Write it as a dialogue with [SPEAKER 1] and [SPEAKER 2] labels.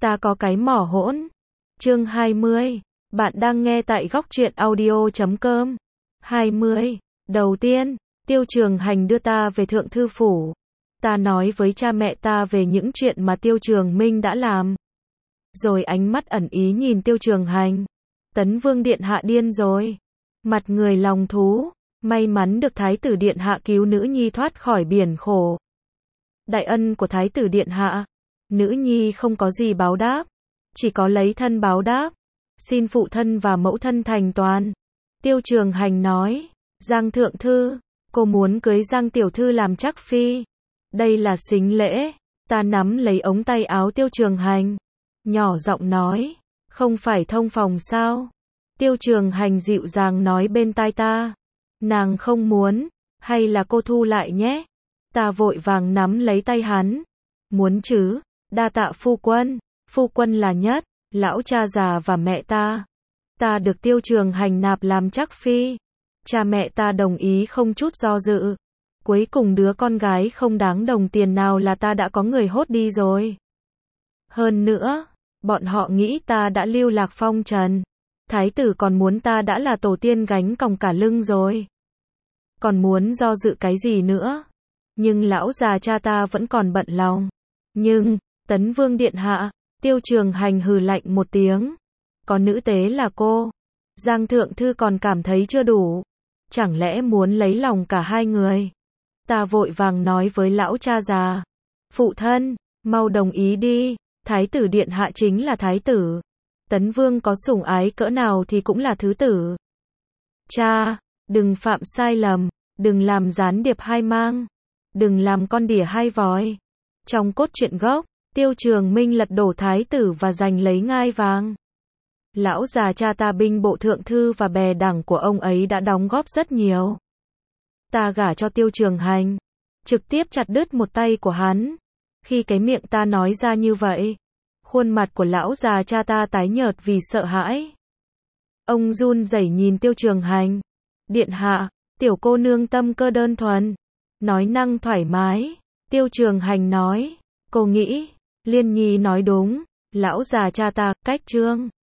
[SPEAKER 1] Ta có cái mỏ hỗn. Chương 20. Bạn đang nghe tại góc truyện audio.com. 20. Đầu tiên, Tiêu Trường Hành đưa ta về Thượng Thư Phủ. Ta nói với cha mẹ ta về những chuyện mà Tiêu Trường Minh đã làm. Rồi ánh mắt ẩn ý nhìn Tiêu Trường Hành. Tấn Vương Điện Hạ điên rồi. Mặt người lòng thú. May mắn được Thái tử Điện Hạ cứu nữ nhi thoát khỏi biển khổ. Đại ân của Thái tử Điện Hạ. Nữ nhi không có gì báo đáp. Chỉ có lấy thân báo đáp. Xin phụ thân và mẫu thân thành toàn. Tiêu Trường Hành nói. Giang Thượng Thư. Cô muốn cưới Giang Tiểu Thư làm trắc phi. Đây là sính lễ. Ta nắm lấy ống tay áo Tiêu Trường Hành. Nhỏ giọng nói. Không phải thông phòng sao? Tiêu Trường Hành dịu dàng nói bên tai ta. Nàng không muốn. Hay là cô thu lại nhé? Ta vội vàng nắm lấy tay hắn. Muốn chứ? Đa tạ phu quân. Phu quân là nhất. Lão cha già và mẹ ta. Ta được Tiêu Trường Hành nạp làm trắc phi. Cha mẹ ta đồng ý không chút do dự. Cuối cùng đứa con gái không đáng đồng tiền nào là ta đã có người hốt đi rồi. Hơn nữa, bọn họ nghĩ ta đã lưu lạc phong trần. Thái tử còn muốn ta đã là tổ tiên gánh còng cả lưng rồi. Còn muốn do dự cái gì nữa? Nhưng lão già cha ta vẫn còn bận lòng. Nhưng, Tấn Vương Điện Hạ, Tiêu Trường Hành hừ lạnh một tiếng. Có nữ tế là cô. Giang Thượng Thư còn cảm thấy chưa đủ. Chẳng lẽ muốn lấy lòng cả hai người? Ta vội vàng nói với lão cha già. Phụ thân, mau đồng ý đi. Thái tử Điện Hạ chính là thái tử. Tấn Vương có sủng ái cỡ nào thì cũng là thứ tử. Cha, đừng phạm sai lầm. Đừng làm gián điệp hai mang. Đừng làm con đỉa hai vói. Trong cốt truyện gốc, Tiêu Trường Minh lật đổ thái tử và giành lấy ngai vàng. Lão già cha ta binh bộ thượng thư và bè đảng của ông ấy đã đóng góp rất nhiều. Ta gả cho Tiêu Trường Hành. Trực tiếp chặt đứt một tay của hắn. Khi cái miệng ta nói ra như vậy, khuôn mặt của lão già cha ta tái nhợt vì sợ hãi. Ông run rẩy nhìn Tiêu Trường Hành. Điện hạ, tiểu cô nương tâm cơ đơn thuần. Nói năng thoải mái. Tiêu Trường Hành nói. Cô nghĩ, Liên Nhi nói đúng. Lão già cha ta, cách trương.